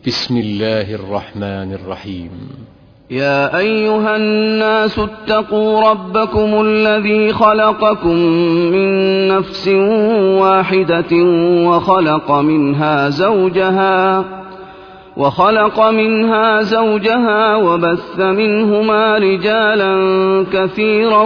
بسم الله الرحمن الرحيم. يا أيها الناس اتقوا ربكم الذي خلقكم من نفس واحدة وخلق منها زوجها وبث منهما رجالا كثيرا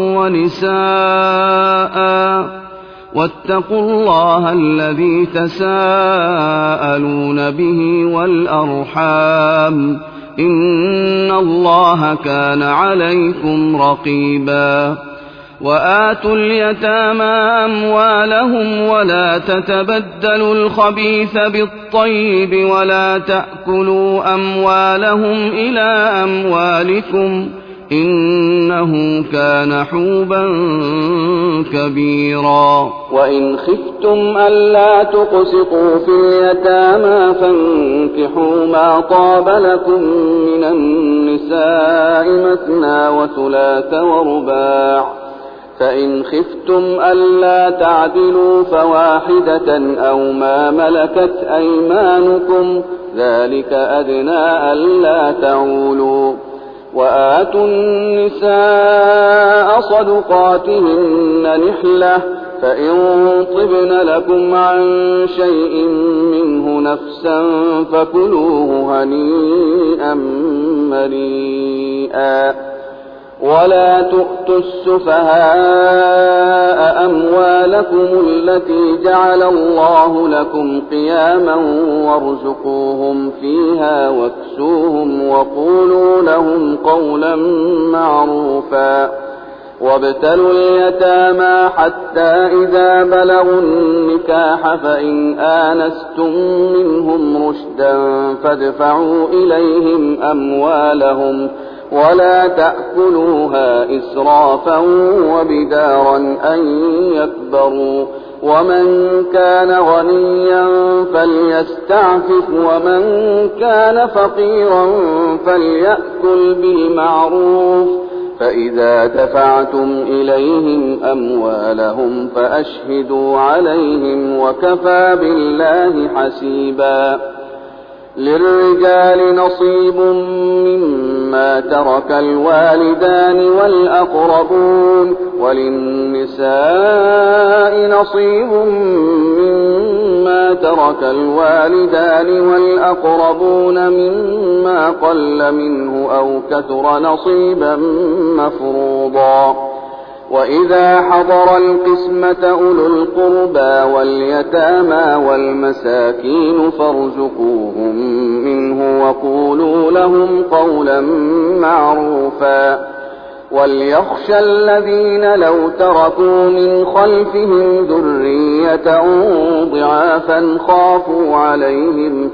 ونساء واتقوا الله الذي تساءلون به والأرحام إن الله كان عليكم رقيبا. وآتوا اليتامى أموالهم ولا تتبدلوا الخبيث بالطيب ولا تأكلوا أموالهم إلى أموالكم إنه كان حوبا كبيرا. وإن خفتم ألا تقسطوا في اليتامى فانكحوا ما طاب لكم من النساء مثنى وثلاث ورباع، فإن خفتم ألا تعدلوا فواحدة أو ما ملكت أيمانكم ذلك أدنى ألا تعولوا. وآتوا النساء صدقاتهن نحلة، فإن طبن لكم عن شيء منه نفسا فكلوه هنيئا مريئا. ولا تؤتوا السفهاء أموالكم التي جعل الله لكم قياما وارزقوهم فيها واكسوهم وقولوا لهم قولا معروفا. وابتلوا اليتامى حتى إذا بلغوا النكاح فإن آنستم منهم رشدا فادفعوا إليهم أموالهم ولا تأكلوها إسرافا وبدارا أن يكبروا. ومن كان غنيا فليستعفف ومن كان فقيرا فليأكل بالمعروف. فإذا دفعتم إليهم أموالهم فأشهدوا عليهم وكفى بالله حسيبا. للرجال نصيب مما ترك الوالدان والأقربون وللنساء نصيب مما ترك الوالدان والأقربون مما قل منه أو كثر نصيبا مفروضا. وإذا حضر القسمة أولو القربى واليتامى والمساكين فارزقوهم منه وقولوا لهم قولا معروفا. وليخشى الذين لو تركوا من خلفهم ذرية ضعافا خافوا عليهم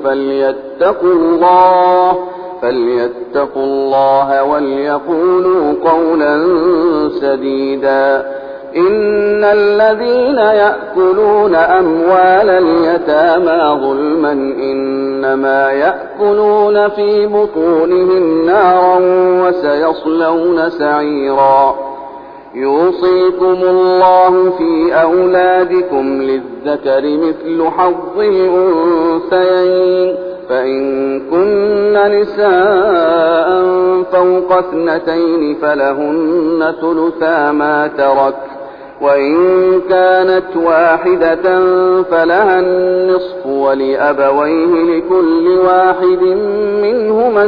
فليتقوا الله وليقولوا قولا سديدا. إن الذين يأكلون أموال اليتامى ظلما إنما يأكلون في بطونهم نارا وسيصلون سعيرا. يوصيكم الله في أولادكم للذكر مثل حظ الأنثيين، فإن كن نساء فوق 2 فلهن ثلثا ما ترك، وإن كانت واحدة فلها النصف ولأبويه لكل واحد منهما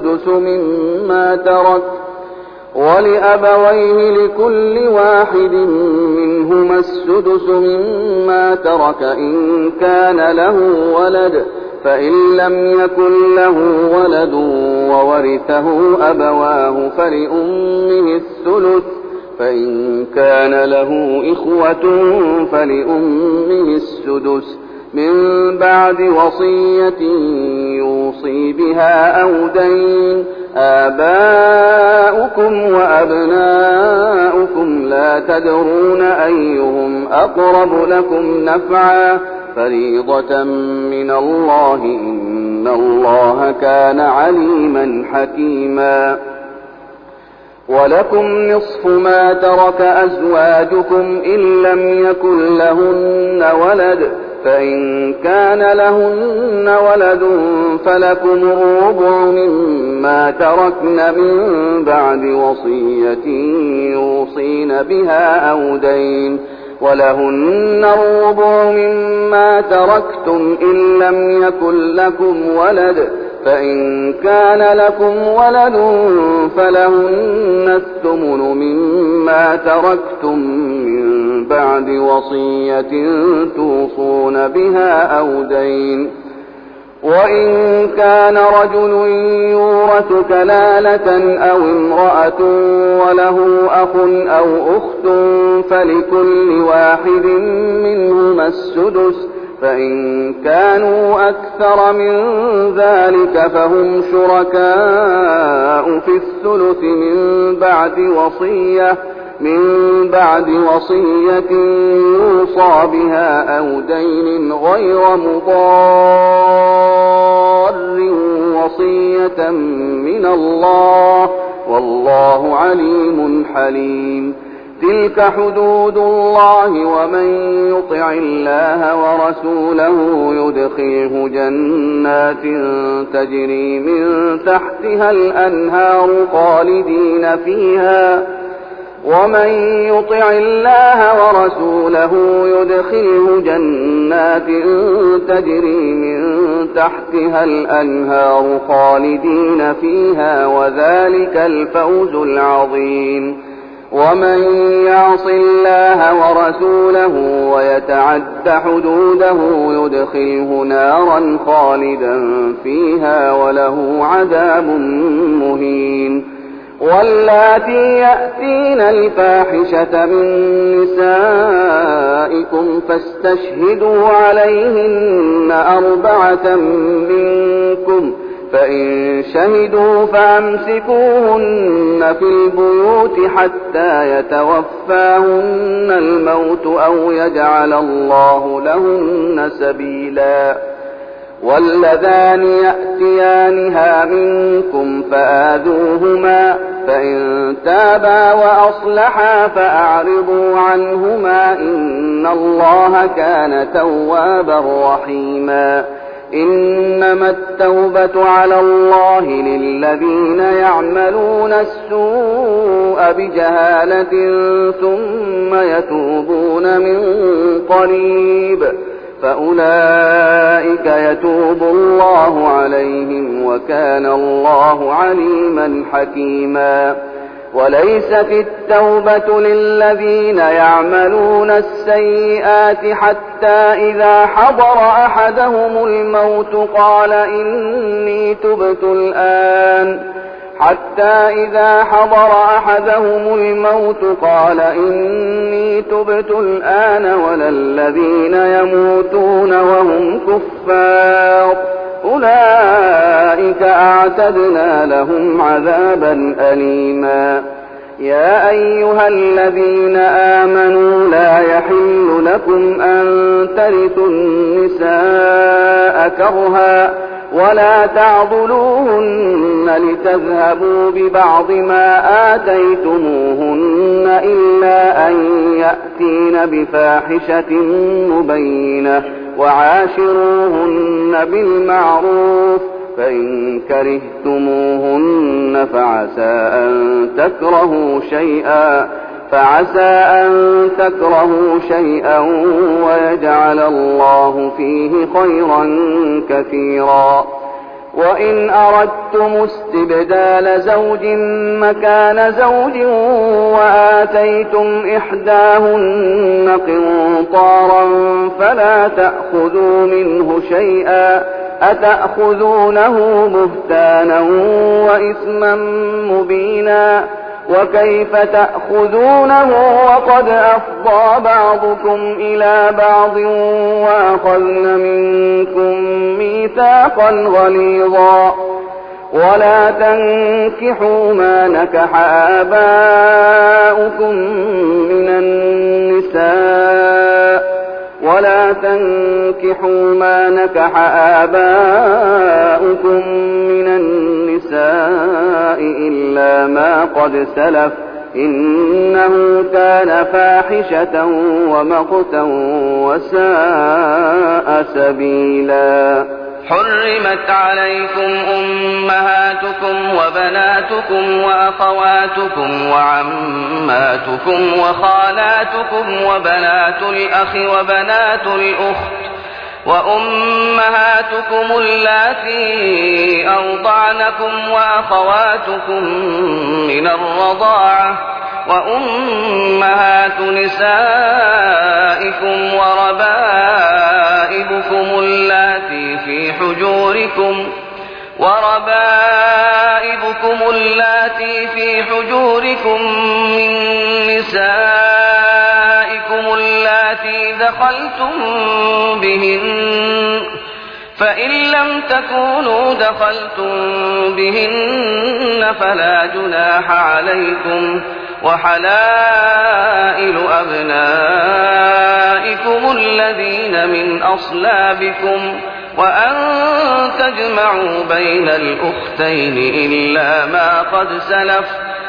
السدس مما ترك إن كان له ولد، فإن لم يكن له ولد وورثه أبواه فلأمه الثلث، فإن كان له إخوة فلأمه السدس من بعد وصية يوصي بها أو دين. آباؤكم وأبناؤكم لا تدرون أيهم أقرب لكم نفعا فريضة من الله إن الله كان عليما حكيما. ولكم نصف ما ترك أزواجكم إن لم يكن لهن ولد، فإن كان لهن ولد فلكم الربع مما تركن من بعد وصية يوصين بها أو دين، ولهن الربع مما تركتم إن لم يكن لكم ولد، فإن كان لكم ولد فلهن الثمن مما تركتم من بعد وصية توصون بها أو دين. وإن كان رجل يورث كلالة أو امرأة وله أخ أو أخت فلكل واحد منهما السدس، فإن كانوا أكثر من ذلك فهم شركاء في الثلث من بعد وصية يوصى بها أو دين غير مضار، وصية من الله والله عليم حليم. تلك حدود الله، ومن يطع الله ورسوله يدخله جنات تجري من تحتها الأنهار خالدين فيها، ومن يطع الله ورسوله يدخله جنات تجري من تحتها الأنهار خالدين فيها، وذلك الفوز العظيم. ومن يعص الله ورسوله ويتعد حدوده يدخله نارا خالدا فيها وله عذاب مهين. واللاتي يأتين الفاحشة من نسائكم فاستشهدوا عليهن 4 منكم، فإن شهدوا فأمسكوهن في البيوت حتى يتوفاهن الموت أو يجعل الله لهن سبيلا. واللذان يأتيانها منكم فآذوهما، فإن تابا وأصلحا فأعرضوا عنهما، إن الله كان توابا رحيما. إنما التوبة على الله للذين يعملون السوء بجهالة ثم يتوبون من قريب فأولئك يتوب الله عليهم، وكان الله عليما حكيما. وليست التوبة للذين يعملون السيئات حتى إذا حضر أحدهم الموت قال إني تبت الآن ولا الذين يموتون وهم كفار، أولئك أعتدنا لهم عذابا أليما. يا أيها الذين آمنوا لا يحل لكم أن ترثوا النساء كرها ولا تعضلوهن لتذهبوا ببعض ما آتيتموهن إلا أن يأتين بفاحشة مبينة، وعاشروهن بالمعروف، فإن كرهتموهن فعسى أن تكرهوا شيئا ويجعل الله فيه خيرا كثيرا. وإن أردتم استبدال زوج مكان زوج وآتيتم إحداهن قنطارا فلا تأخذوا منه شيئا، أتأخذونه بهتانا وإثما مبينا، وكيف تأخذونه وقد أفضى بعضكم إلى بعض وأخذن منكم ميثاقا غليظا. ولا تنكحوا ما نكح آباؤكم من النساء إلا ما قد سلف، إنه كان فاحشة ومقتا وساء سبيلا. حرمت عليكم أمهاتكم وبناتكم وأخواتكم وعماتكم وخالاتكم وبنات الأخ وبنات الأخت وأمهاتكم اللاتي أرضعنكم وأخواتكم من الرضاعة وأمهات نسائكم وربائبكم اللاتي في حجوركم من نسائكم اللاتي دخلتم بهن، فإن لم تكونوا دخلتم بهن فلا جناح عليكم، وحلائل أبنائكم الذين من أصلابكم، وأن تجمعوا بين الأختين إلا ما قد سلف،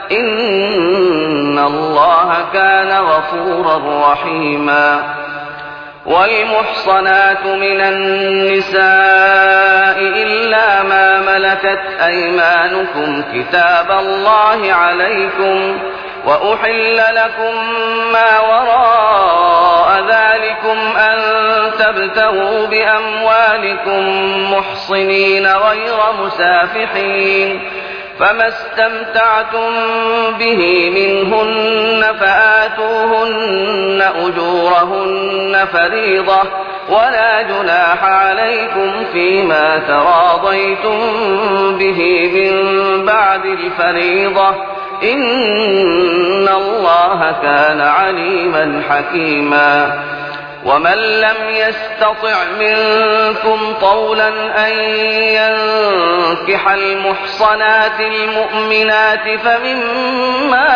إن الله كان غفورا رحيما. والمحصنات من النساء إلا ما ملكت أيمانكم كتاب الله عليكم، وأحل لكم ما وراء ذلكم أن تبتغوا بأموالكم محصنين غير مسافحين، فما استمتعتم به منهن فآتوهن أجورهن فريضة، ولا جناح عليكم فيما تراضيتم به من بعد الفريضة، إن الله كان عليما حكيما. ومن لم يستطع منكم طولا أن ينكح المحصنات المؤمنات فمما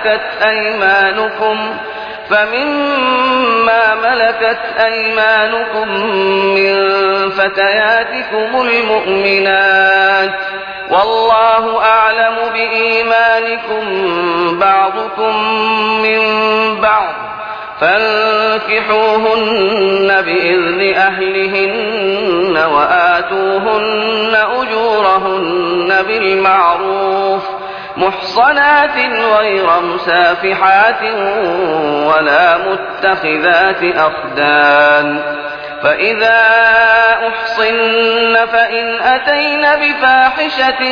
ملكت أيمانكم من فتياتكم المؤمنات، والله أعلم بإيمانكم بعضكم من بعض، فانكحوهن بإذن أهلهن وآتوهن أجورهن بالمعروف محصنات غير مسافحات ولا متخذات أخدان، فإذا أحصن فإن أتين بفاحشة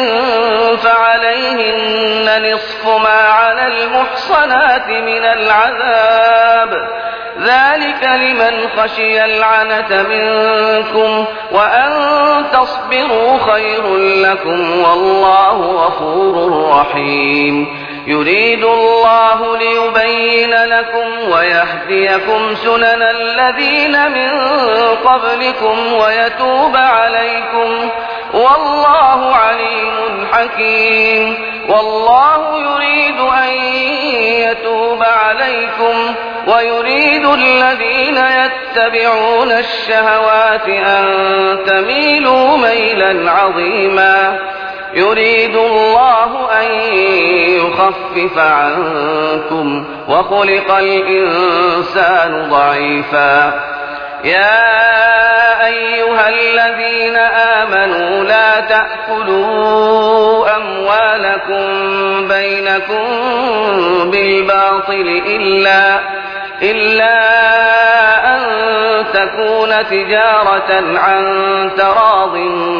فعليهن نصف ما على المحصنات من العذاب، ذلك لمن خشي العنة منكم، وأن تصبروا خير لكم، والله غفور رحيم. يريد الله ليبين لكم ويهديكم سنن الذين من قبلكم ويتوب عليكم، والله عليم حكيم. والله يريد أن يتوب عليكم ويريد الذين يتبعون الشهوات أن تميلوا ميلا عظيما. يريد الله أن يخفف عنكم وخلق الإنسان ضعيفا. يا أيها الذين آمنوا لا تأكلوا أموالكم بينكم بالباطل إلا أن تكون تجارة عن تراض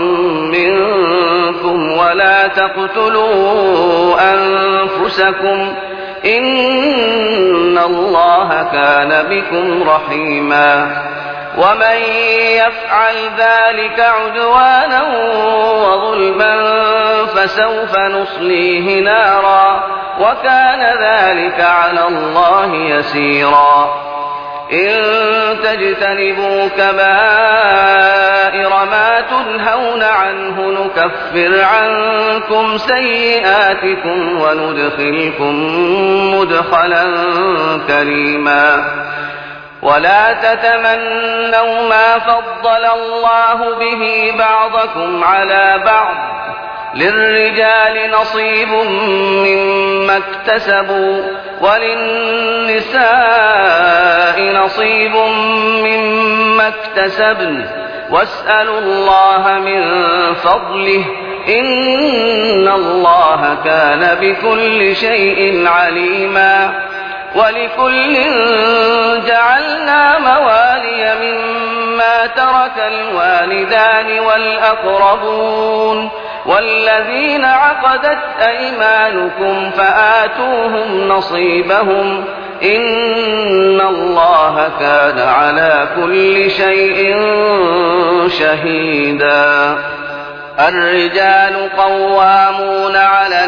منكم، ولا تقتلوا أنفسكم، إن الله كان بكم رحيما. ومن يفعل ذلك عدوانا وظلما فسوف نصليه نارا، وكان ذلك على الله يسيرا. إن تجتنبوا كبائر ما تنهون عنه نكفر عنكم سيئاتكم وندخلكم مدخلا كريما. ولا تتمنوا ما فضل الله به بعضكم على بعض، للرجال نصيب مما اكتسبوا وللنساء نصيب مما اكتسبن واسألوا الله من فضله إن الله كان بكل شيء عليما ولكل جعلنا موالي مما ترك الوالدان والأقربون والذين عقدت أيمانكم فآتوهم نصيبهم إن الله كان على كل شيء شهيدا الرجال قوامون على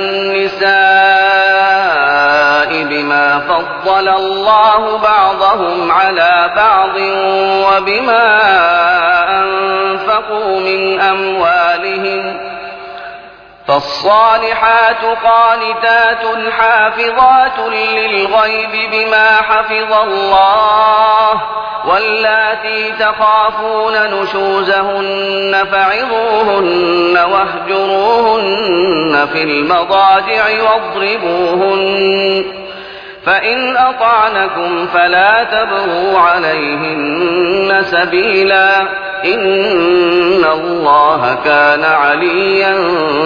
النساء بما فضل الله بعضهم على بعض وبما أنفقوا من أموالهم فالصالحات قانتات حافظات للغيب بما حفظ الله واللاتي تخافون نشوزهن فعظوهن واهجروهن في المضاجع واضربوهن فإن أطعنكم فلا تبغوا عليهن سبيلا إن الله كان عليا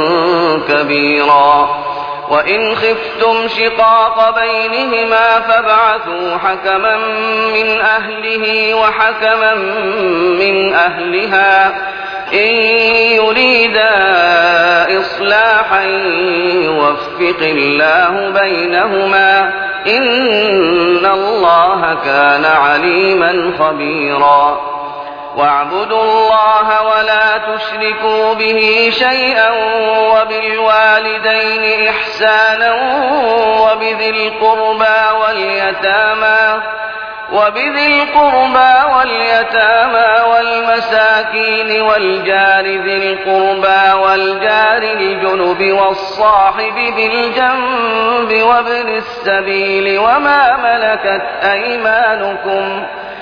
كبيرا وإن خفتم شقاق بينهما فابعثوا حكما من أهله وحكما من أهلها إن يريدا إصلاحا يوفق الله بينهما إن الله كان عليما خبيرا واعبدوا الله ولا تشركوا به شيئا وبالوالدين إحسانا وبذي القربى واليتامى والمساكين والجار ذي القربى والجار الجنب والصاحب بالجنب وابن السبيل وما ملكت أيمانكم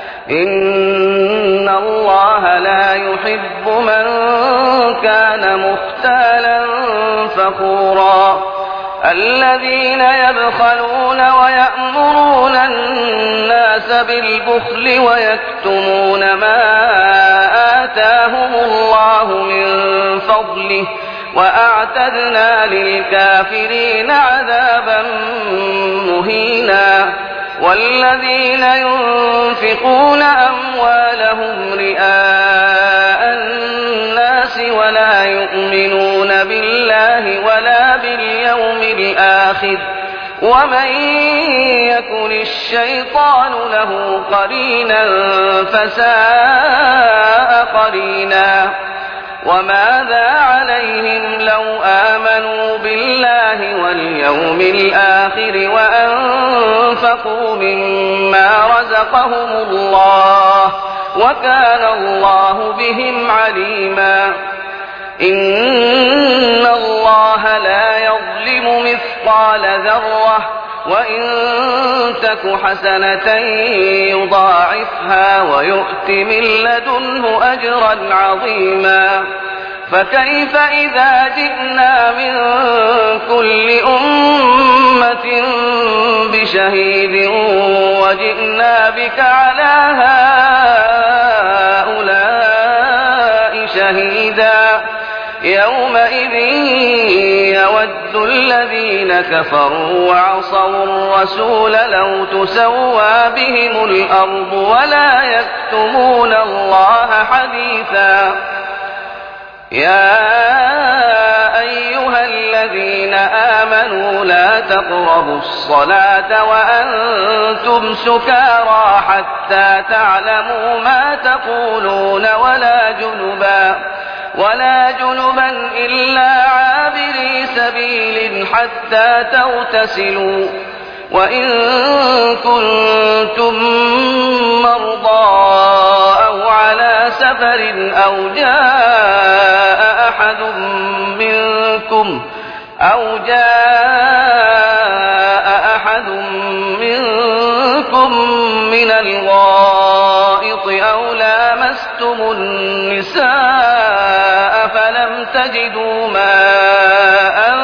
إن الله لا يحب من كان مختالا فخورا الذين يبخلون ويأمرون الناس بالبخل ويكتمون ما آتاهم الله من فضله وأعتدنا للكافرين عذابا مهينا والذين ينفقون أموالهم رئاء الناس ولا يؤمنون بالله ولا باليوم الآخر ومن يكن الشيطان له قرينا فساء قرينا وماذا عليهم لو آمنوا بالله واليوم الآخر وأنفقوا مما رزقهم الله وكان الله بهم عليما إن الله لا يظلم مثقال ذرة وإن تك حسنة يضاعفها ويؤت من لدنه أجرا عظيما فكيف إذا جئنا من كل أمة بشهيد وجئنا بك على هؤلاء شهيدا يومئذ يود الذين كفروا وعصوا الرسول لو تسوى بهم الأرض ولا يكتمون الله حديثا يا أيها الذين آمنوا لا تقربوا الصلاة وأنتم سكارى حتى تعلموا ما تقولون ولا جنبا إلا عابري سبيل حتى تغتسلوا وإن كنتم مرضى أو على سفر أو جاء أحد منكم من الغائط أو لامستم النساء فلم تجدوا ماء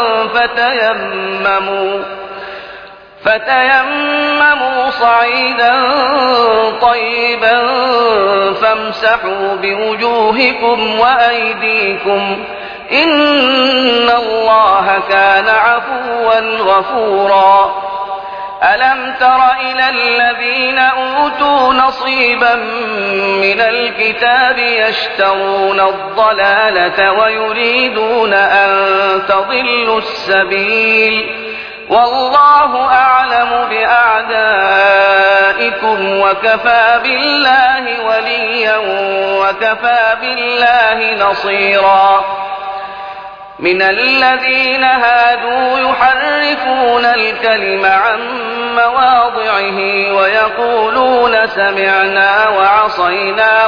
فتيمموا صعيدا طيبا فامسحوا بوجوهكم وأيديكم إن الله كان عفوا غفورا. ألم تر إلى الذين أوتوا نصيبا من الكتاب يشترون الضلالة ويريدون أن تضلوا السبيل والله أعلم بأعدائكم وكفى بالله وليا وكفى بالله نصيرا. من الذين هادوا يحرفون الكلم عن مواضعه ويقولون سمعنا وعصينا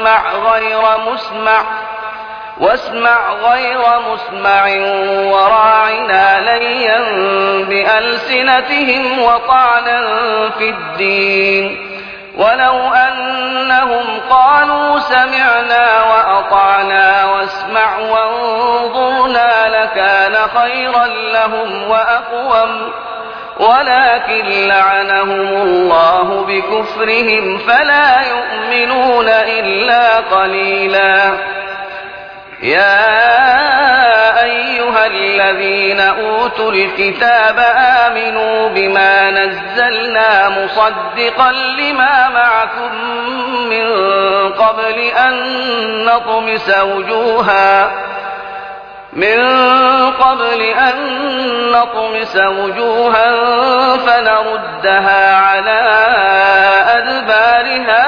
واسمع غير مسمع وراعنا ليا بألسنتهم وطعنا في الدين ولو أنهم قالوا سمعنا وأطعنا واسمع وانظرنا لكان خيرا لهم وأقوم ولكن لعنهم الله بكفرهم فلا يؤمنون إلا قليلا. يا أيها الذين أوتوا الكتاب آمنوا بما نزلنا مصدقا لما معكم من قبل أن نطمس وجوها فنردها على أدبارها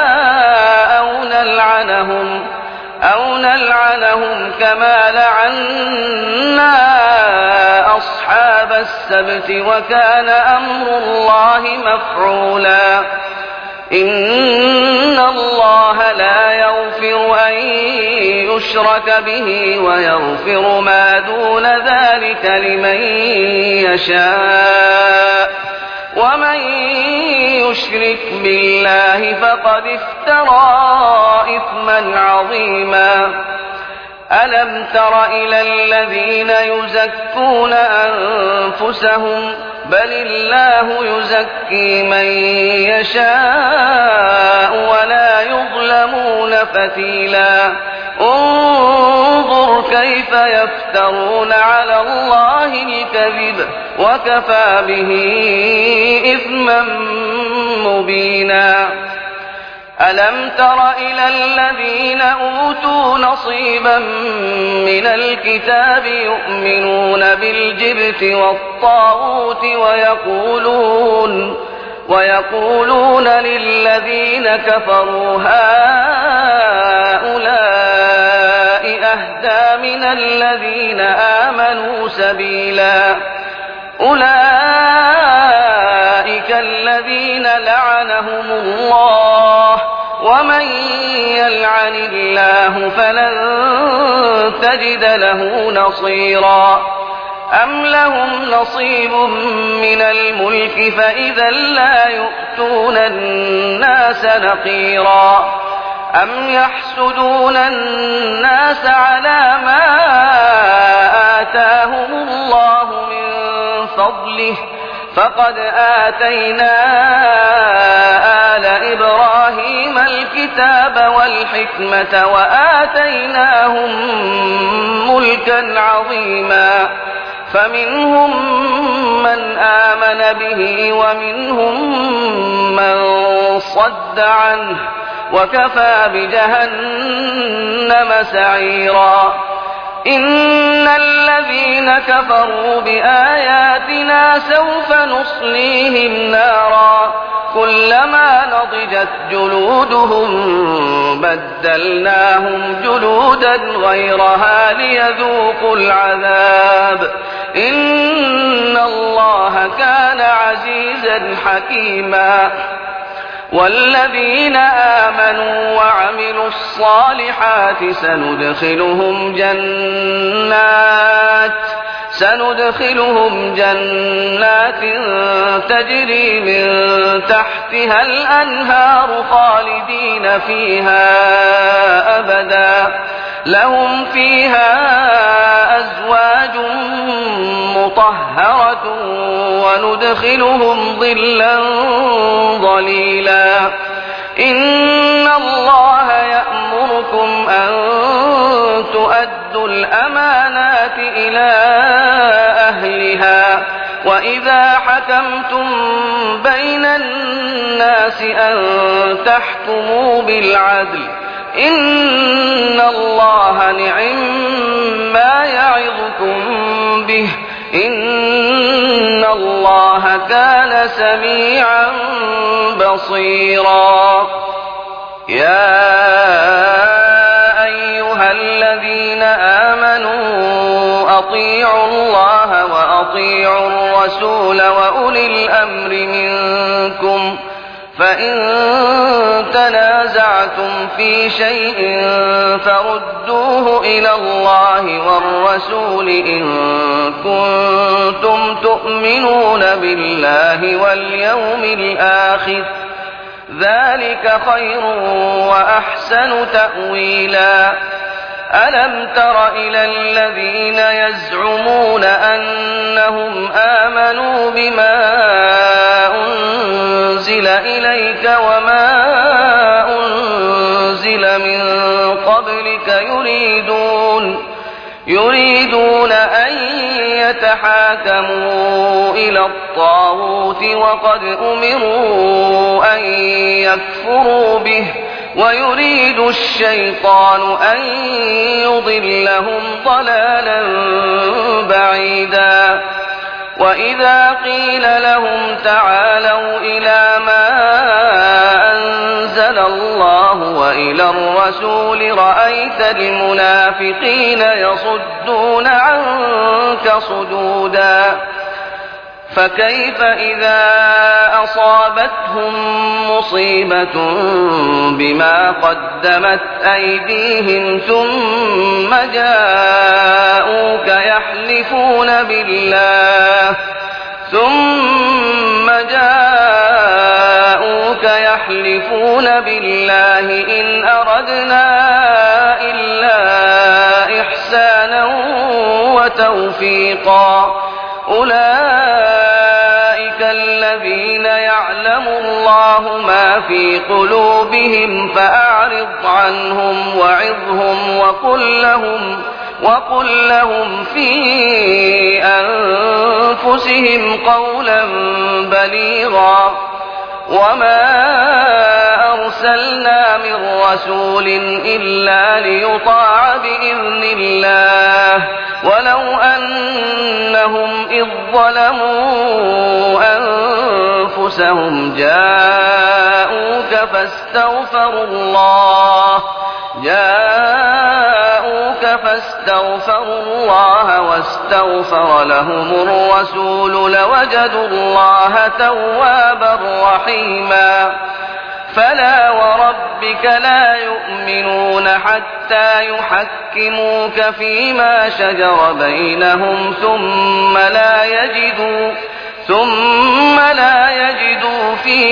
أو نلعنهم كما لعنا أصحاب السبت وكان أمر الله مفعولا. إن الله لا يغفر أن يشرك به ويغفر ما دون ذلك لمن يشاء ومن يشرك بالله فقد افترى إثما عظيما. ألم تر إلى الذين يزكون أنفسهم بل الله يزكي من يشاء ولا يظلمون فتيلا. انظر كيف يفترون على الله الكذب وكفى به إثما مبينا. ألم تر إلى الذين أوتوا نصيبا من الكتاب يؤمنون بالجبت والطاغوت ويقولون للذين كفروا هؤلاء أهدى من الذين آمنوا سبيلا. أولئك الذين لعنهم الله ومن يلعن الله فلن تجد له نصيرا. أم لهم نصيب من الملك فإذا لا يؤتون الناس نقيرا. أم يحسدون الناس على ما آتاهم الله من فضله فقد آتينا آل إبراهيم الكتاب والحكمة وآتيناهم ملكا عظيما. فمنهم من آمن به ومنهم من صد عنه وكفى بجهنم سعيرا. إن الذين كفروا بآياتنا سوف نصليهم نارا كلما نضجت جلودهم بدلناهم جلودا غيرها ليذوقوا العذاب إن الله كان عزيزا حكيما. والذين آمنوا وعملوا الصالحات سندخلهم جنات تجري من تحتها الأنهار خالدين فيها أبدا لهم فيها أزواج مطهرة وندخلهم ظلا ظليلا إن الله يأمركم أن تؤدوا الأمانات إلى أهلها وإذا حكمتم بين الناس أن تحكموا بالعدل إن الله نعم يعظكم به إن الله كان سميعا بصيرا يا أيها الذين آمنوا أطيعوا الله وأطيعوا الرسول وأولي الأمر منكم فإن تنازعتم في شيء فردوه إلى الله والرسول إن كنتم تؤمنون بالله واليوم الآخر ذلك خير وأحسن تأويلا ألم تر إلى الذين يزعمون أنهم آمنوا بما أنزل إليك وما أنزل من قبلك يريدون أن يتحاكموا إلى الطاغوت وقد أمروا أن يكفروا به ويريد الشيطان أن يضلهم ضلالا بعيدا وإذا قيل لهم تعالوا إلى ما أنزل الله وإلى الرسول رأيت المنافقين يصدون عنك صدودا فكيف إذا أصابتهم مصيبة بما قدمت أيديهم ثم جاءوك يحلفون بالله إن أردنا إلا إحسانا وتوفيقا أولئك الذين يعلم الله ما في قلوبهم فأعرض عنهم وعظهم وقل لهم في أنفسهم قولا بليغا وما أرسلنا من رسول إلا ليطاع بإذن الله ولو أنهم إذ ظلموا أنفسهم جاءوك فاستغفروا الله واستغفر لهم الرسول لوجدوا الله توابا رحيما فلا وربك لا يؤمنون حتى يحكموك فيما شجر بينهم ثم لا يجدوا في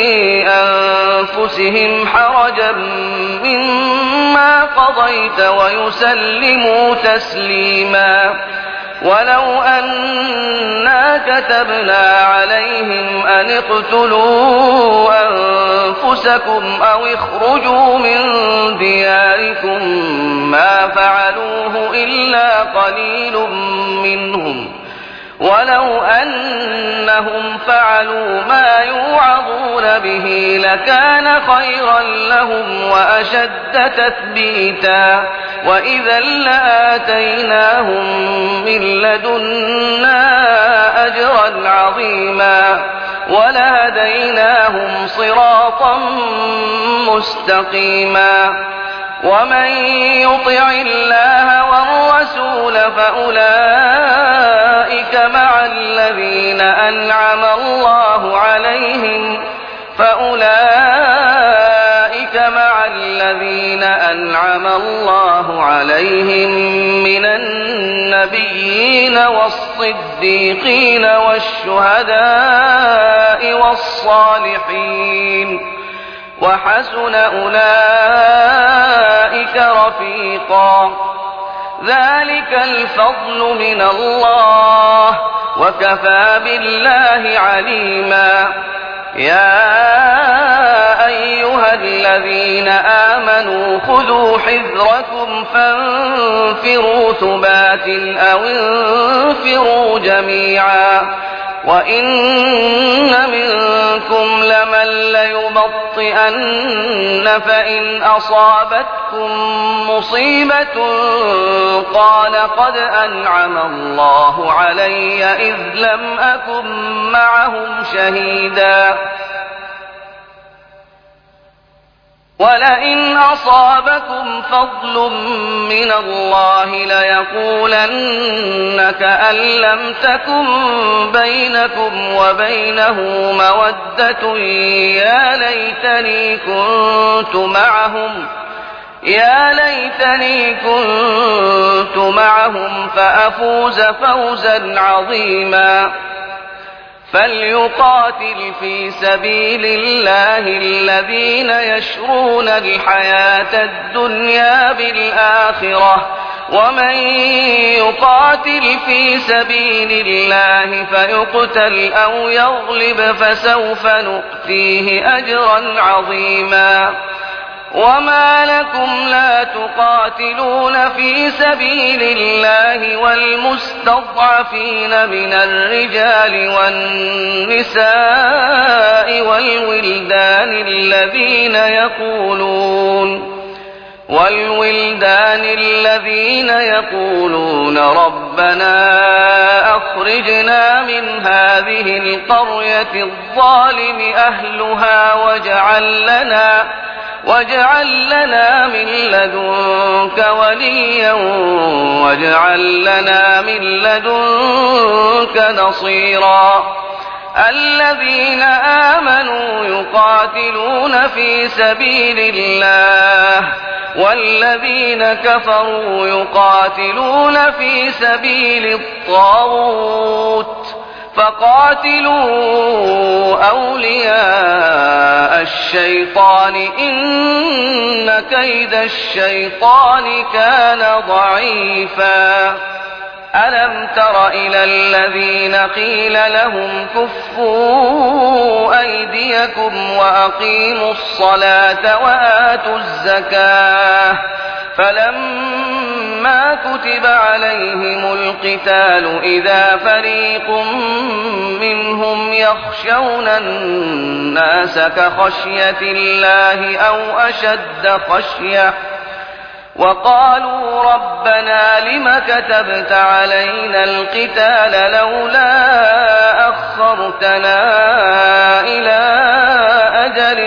أنفسهم حرجا مما قضيت ويسلموا تسليما ولو أنا كتبنا عليهم أن اقتلوا أنفسكم أو اخرجوا من دياركم ما فعلوه إلا قليل منهم ولو أنهم فعلوا ما يوعظون به لكان خيرا لهم وأشد تثبيتا وإذا لآتيناهم من لدنا أجرا عظيما ولهديناهم صراطا مستقيما ومن يطع الله والرسول فأولئك مع الذين أنعم الله عليهم من النبيين والصديقين والشهداء والصالحين وحسن أولئك رفيقا. ذلك الفضل من الله وكفى بالله عليما. يا أيها الذين آمنوا خذوا حذركم فانفروا ثبات أو انفروا جميعا. وإن منكم لمن ليبطئن فإن أصابتكم مصيبة قال قد أنعم الله علي إذ لم أكن معهم شهيدا. ولئن أصابكم فضل من الله ليقولن كأن لم تكن بينكم وبينه مودة يا ليتني كنت معهم فأفوز فوزا عظيما. فليقاتل في سبيل الله الذين يشرون الحياة الدنيا بالآخرة، ومن يقاتل في سبيل الله فيقتل أو يغلب فسوف نؤتيه أجرا عظيما. وما لكم لا تقاتلون في سبيل الله والمستضعفين من الرجال والنساء والولدان الذين يقولون ربنا أخرجنا من هذه القرية الظالم أهلها واجعل لنا من لدنك وليا واجعل لنا من لدنك نصيرا. الذين آمنوا يقاتلون في سبيل الله والذين كفروا يقاتلون في سبيل الطاغوت فقاتلوا أولياء الشيطان إن كيد الشيطان كان ضعيفا. ألم تر إلى الذين قيل لهم كفوا أيديكم وأقيموا الصلاة وآتوا الزكاة فلما كتب عليهم القتال إذا فريق منهم يخشون الناس كخشية الله أو أشد خشية وقالوا ربنا لم كتبت علينا القتال لولا أخرتنا إلى أجل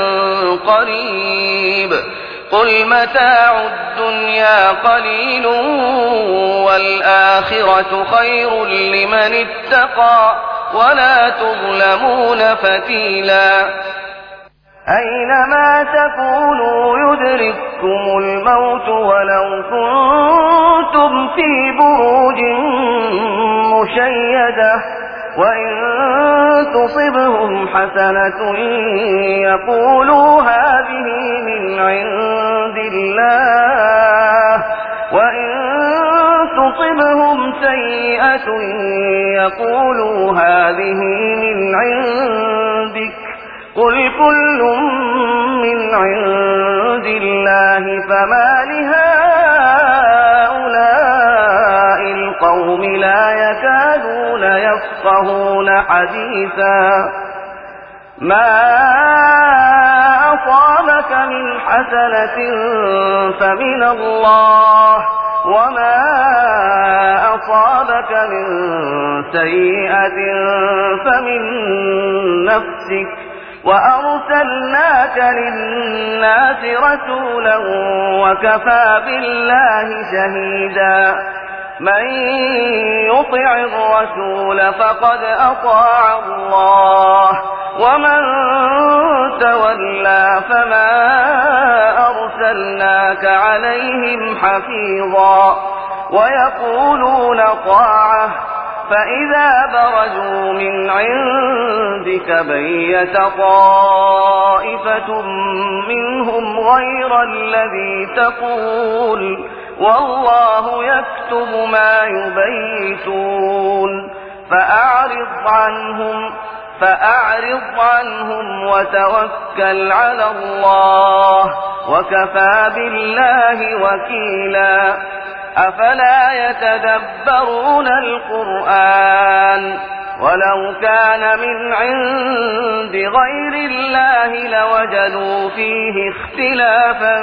قريب قل متاع الدنيا قليل والآخرة خير لمن اتقى ولا تظلمون فتيلا. أينما تكونوا يدرككم الموت ولو كنتم في بروج مشيدة وإن تصبهم حسنة يقولوا هذه من عند الله وإن تصبهم سيئة يقولوا هذه من عندك قل كل من عند الله فما لهؤلاء القوم لا يكادون يفقهون حديثا. ما أصابك من حسنة فمن الله وما أصابك من سيئة فمن نفسك وأرسلناك للناس رسولا وكفى بالله شهيدا. من يطع الرسول فقد أطاع الله ومن تولى فما أرسلناك عليهم حفيظا. ويقولون طاعة فإذا برزوا من عندك بيت طائفة منهم غير الذي تقول والله يكتب ما يبيتون فأعرض عنهم وتوكل على الله وكفى بالله وكيلا أفلا يتدبرون القرآن ولو كان من عند غير الله لوجدوا فيه اختلافا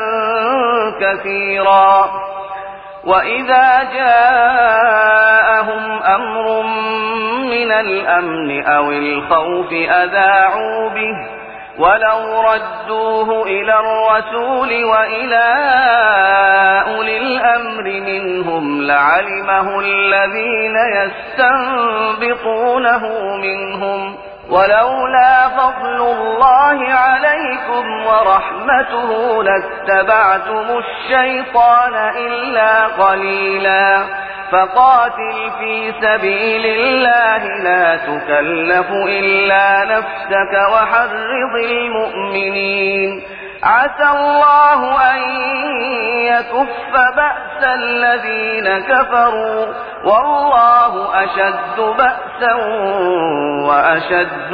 كثيرا وإذا جاءهم أمر من الأمن أو الخوف أذاعوا به ولو ردوه إلى الرسول وإلى أولي الأمر منهم لعلمه الذين يستنبطونه منهم ولولا فضل الله عليكم ورحمته لاتبعتم الشيطان إلا قليلا فقاتل في سبيل الله لا تكلف إلا نفسك وحرض المؤمنين عسى الله أن يكف بأس الذين كفروا والله أشد بأسا وأشد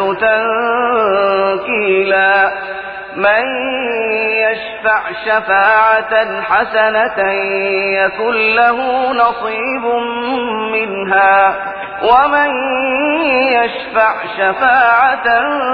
تنكيلا من يشفع شفاعة حسنة يكن له نصيب منها ومن يشفع شفاعة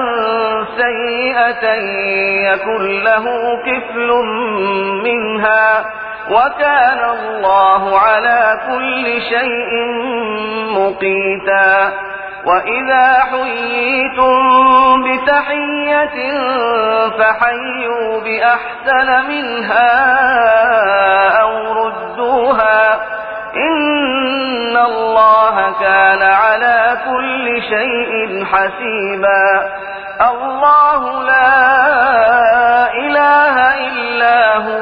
سيئة يكن له كفل منها وكان الله على كل شيء مقيتا وإذا حييتم بتحية فحيوا بأحسن منها أو ردوها إن الله كان على كل شيء حسيبا الله لا إله إلا هو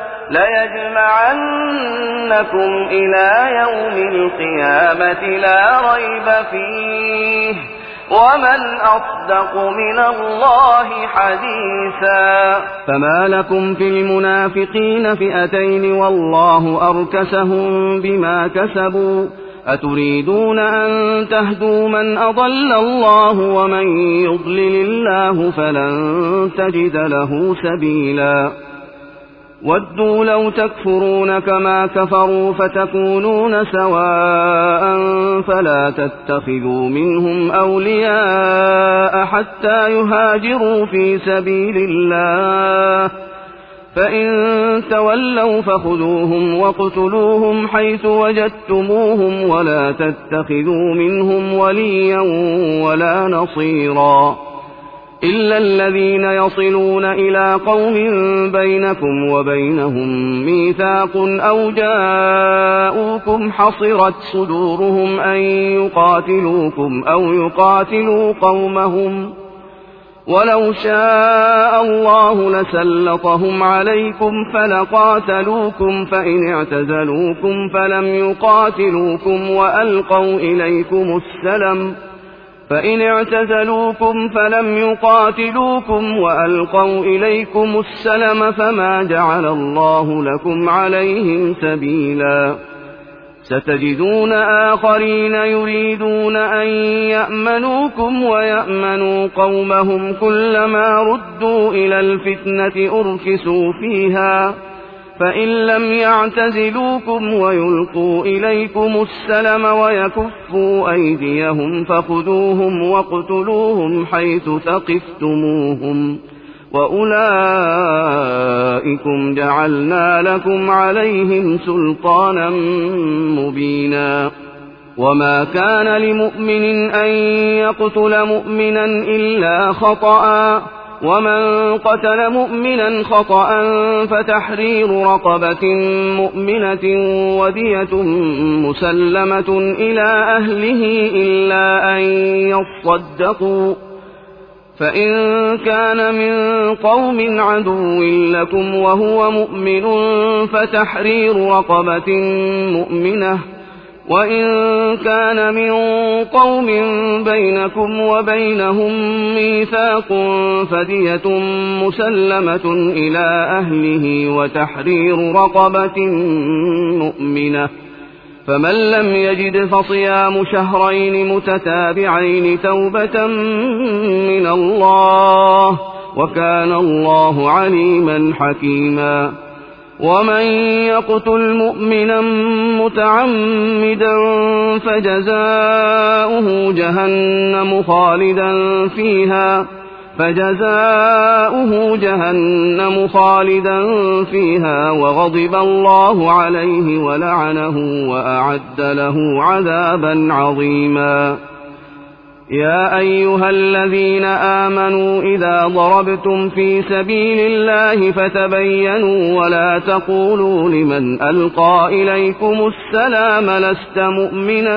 ليجمعنكم إلى يوم القيامة لا ريب فيه ومن أصدق من الله حديثا فما لكم في المنافقين فئتين والله أركسهم بما كسبوا أتريدون أن تهدوا من أضل الله ومن يضلل الله فلن تجد له سبيلا ودوا لو تكفرون كما كفروا فتكونون سواء فلا تتخذوا منهم أولياء حتى يهاجروا في سبيل الله فإن تولوا فخذوهم واقتلوهم حيث وجدتموهم ولا تتخذوا منهم وليا ولا نصيرا إلا الذين يصلون إلى قوم بينكم وبينهم ميثاق أو جاءوكم حصرت صدورهم أن يقاتلوكم أو يقاتلوا قومهم ولو شاء الله لسلطهم عليكم فلقاتلوكم فإن اعتزلوكم فلم يقاتلوكم وألقوا إليكم السلم فما جعل الله لكم عليهم سبيلا ستجدون آخرين يريدون أن يأمنوكم ويأمنوا قومهم كلما ردوا إلى الفتنة أركسوا فيها فإن لم يعتزلوكم ويلقوا إليكم السلم ويكفوا أيديهم فخذوهم واقتلوهم حيث ثقفتموهم وأولئكم جعلنا لكم عليهم سلطانا مبينا وما كان لمؤمن أن يقتل مؤمنا إلا خطأ ومن قتل مؤمنا خطأ فتحرير رقبة مؤمنة ودية مسلمة إلى أهله إلا أن يصدقوا فإن كان من قوم عدو لكم وهو مؤمن فتحرير رقبة مؤمنة وإن كان من قوم بينكم وبينهم ميثاق فدية مسلمة إلى أهله وتحرير رقبة مؤمنة، فمن لم يجد فصيام شهرين متتابعين توبة من الله، وكان الله عليما حكيما. ومن يقتل مؤمنا متعمدا فجزاؤه جهنم خالدا فيها وغضب الله عليه ولعنه وأعد له عذابا عظيما. يا أيها الذين آمنوا إذا ضربتم في سبيل الله فتبينوا ولا تقولوا لمن ألقى إليكم السلام لست مؤمنا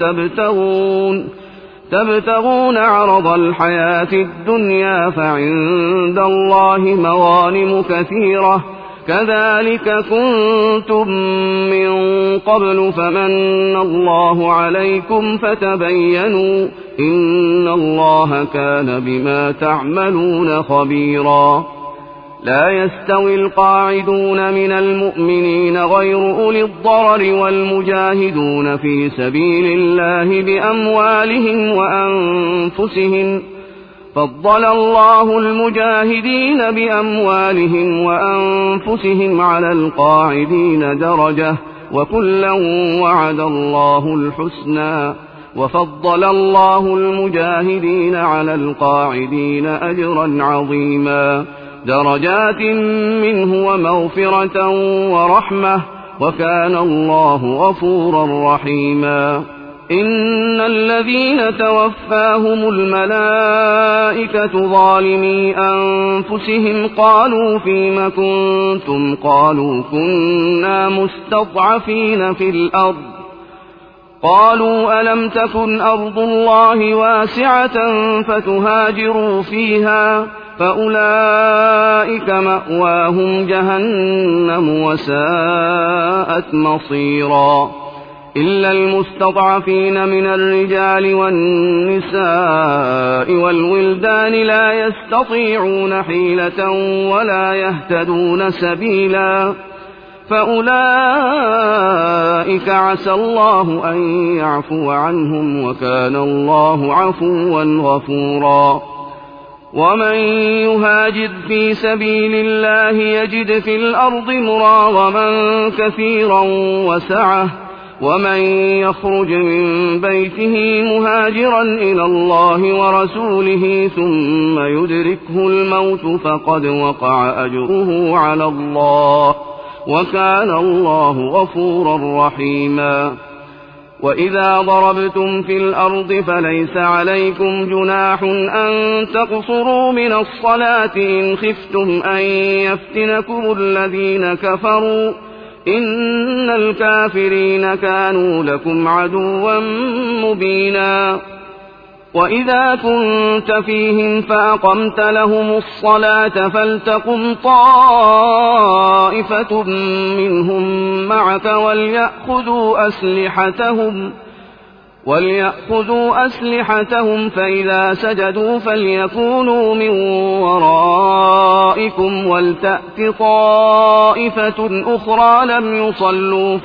تبتغون عرض الحياة الدنيا فعند الله مغانم كثيرة كذلك كنتم من قبل فمن الله عليكم فتبينوا إن الله كان بما تعملون خبيرا. لا يستوي القاعدون من المؤمنين غير أولي الضرر والمجاهدون في سبيل الله بأموالهم وأنفسهم، فضل الله المجاهدين بأموالهم وأنفسهم على القاعدين درجة، وكلا وعد الله الحسنى، وفضل الله المجاهدين على القاعدين أجرا عظيما، درجات منه ومغفرة ورحمة، وكان الله غفورا رحيما. إن الذين توفاهم الملائكة ظالمي أنفسهم قالوا فيم كنتم؟ قالوا كنا مستضعفين في الأرض. قالوا ألم تكن أرض الله واسعة فتهاجروا فيها؟ فأولئك مأواهم جهنم وساءت مصيرا. إلا المستضعفين من الرجال والنساء والولدان لا يستطيعون حيلة ولا يهتدون سبيلا، فأولئك عسى الله أن يعفو عنهم، وكان الله عفوا غفورا. ومن يهاجر في سبيل الله يجد في الأرض مراغما كثيرا وسعة، ومن يخرج من بيته مهاجرا إلى الله ورسوله ثم يدركه الموت فقد وقع أجره على الله، وكان الله غفورا رحيما. وإذا ضربتم في الأرض فليس عليكم جناح أن تقصروا من الصلاة إن خفتم أن يفتنكم الذين كفروا، إن الكافرين كانوا لكم عدوا مبينا. وإذا كنت فيهم فأقمت لهم الصلاة فلتقم طائفة منهم معك وليأخذوا أسلحتهم فإذا سجدوا فليكونوا من ورائكم ولتأت طائفة أخرى لم يصلوا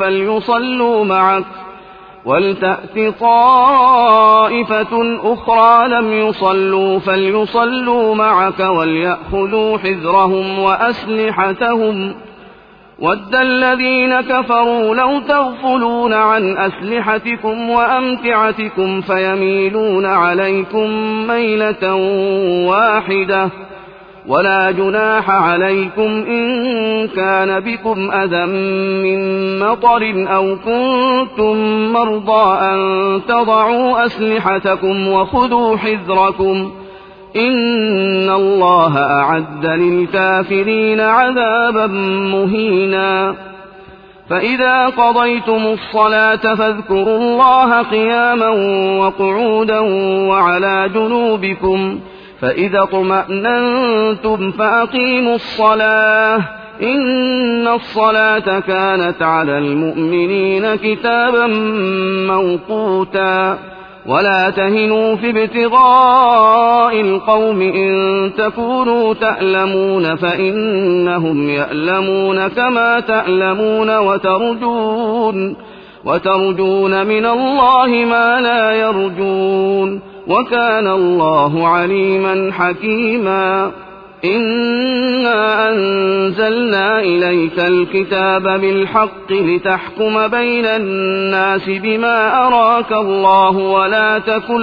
فليصلوا معك وليأخذوا حذرهم وأسلحتهم. ود الذين كفروا لو تغفلون عن أسلحتكم وأمتعتكم فيميلون عليكم ميلة واحدة، ولا جناح عليكم إن كان بكم أذى من مطر أو كنتم مرضى أن تضعوا أسلحتكم وخذوا حذركم، إن الله أعد للكافرين عذابا مهينا. فإذا قضيتم الصلاة فاذكروا الله قياما وقعودا وعلى جنوبكم، فإذا اطمأننتم فأقيموا الصلاة إن الصلاة كانت على المؤمنين كتابا موقوتا ولا تهنوا في ابتغاء القوم إن تكونوا تألمون فإنهم يألمون كما تألمون وترجون من الله ما لا يرجون وكان الله عليما حكيما إنا أنزلنا إليك الكتاب بالحق لتحكم بين الناس بما أراك الله ولا تكن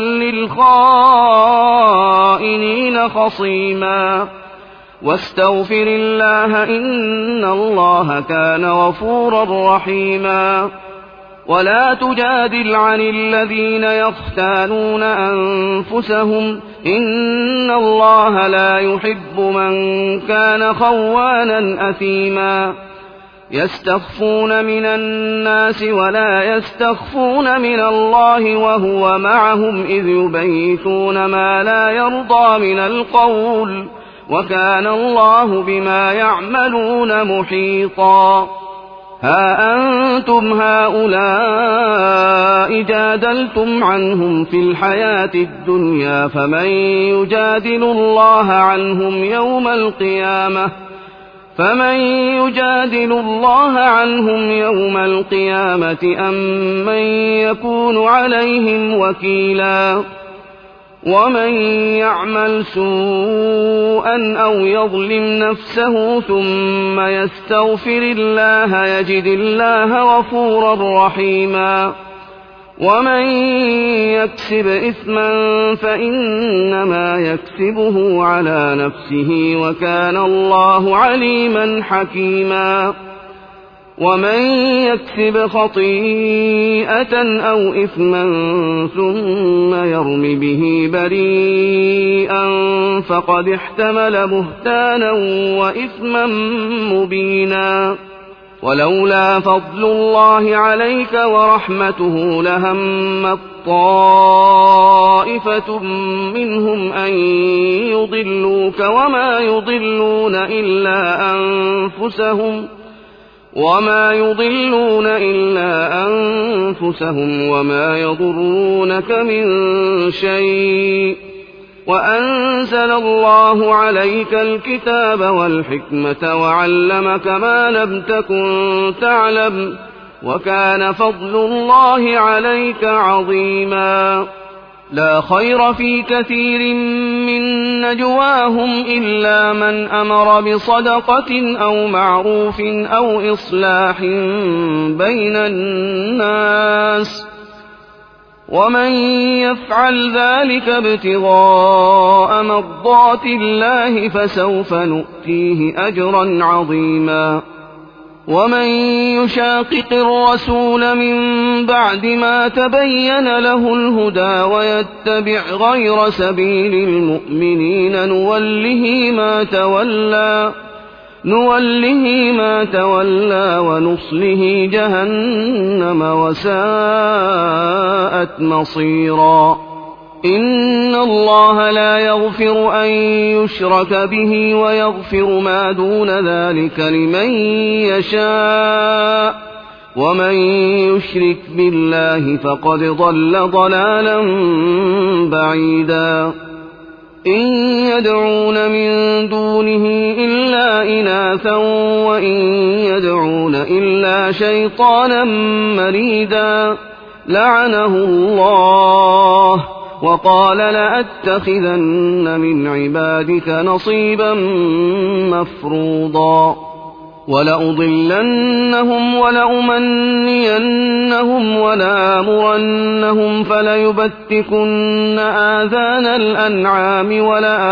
للخائنين خصيما واستغفر الله إن الله كان غفورا رحيما ولا تجادل عن الذين يختانون أنفسهم إن الله لا يحب من كان خوانا أثيما يستخفون من الناس ولا يستخفون من الله وهو معهم إذ يبيتون ما لا يرضى من القول وكان الله بما يعملون محيطا ها أنتم هؤلاء جادلتم عنهم في الحياة الدنيا فمن يجادل الله عنهم يوم القيامة أم من يكون عليهم وكيلا ومن يعمل سوءا أو يظلم نفسه ثم يستغفر الله يجد الله غفورا رحيما ومن يكسب إثما فإنما يكسبه على نفسه وكان الله عليما حكيما ومن يكسب خطيئة أو إثما ثم يرم به بريئا فقد احتمل بهتانا وإثما مبينا ولولا فضل الله عليك ورحمته لهم طائفة منهم أن يضلوك وما يضلون إلا أنفسهم وما يضرونك من شيء وأنزل الله عليك الكتاب والحكمة وعلمك ما لم تكن تعلم وكان فضل الله عليك عظيما لا خير في كثير من نجواهم إلا من أمر بصدقة أو معروف أو إصلاح بين الناس ومن يفعل ذلك ابتغاء مرضات الله فسوف نؤتيه أجرا عظيما ومن يشاقق الرسول من بعد ما تبين له الهدى ويتبع غير سبيل المؤمنين نوله ما تولى ونصله جهنم وساءت مصيرا إن الله لا يغفر أن يشرك به ويغفر ما دون ذلك لمن يشاء ومن يشرك بالله فقد ضل ضلالا بعيدا إن يدعون من دونه إلا إناثا وإن يدعون إلا شيطانا مريدا لعنه الله وقال لأتخذن من عبادك نصيبا مفروضا ولأضلنهم ولأمنينهم ولآمرنهم فليبتكن آذان الأنعام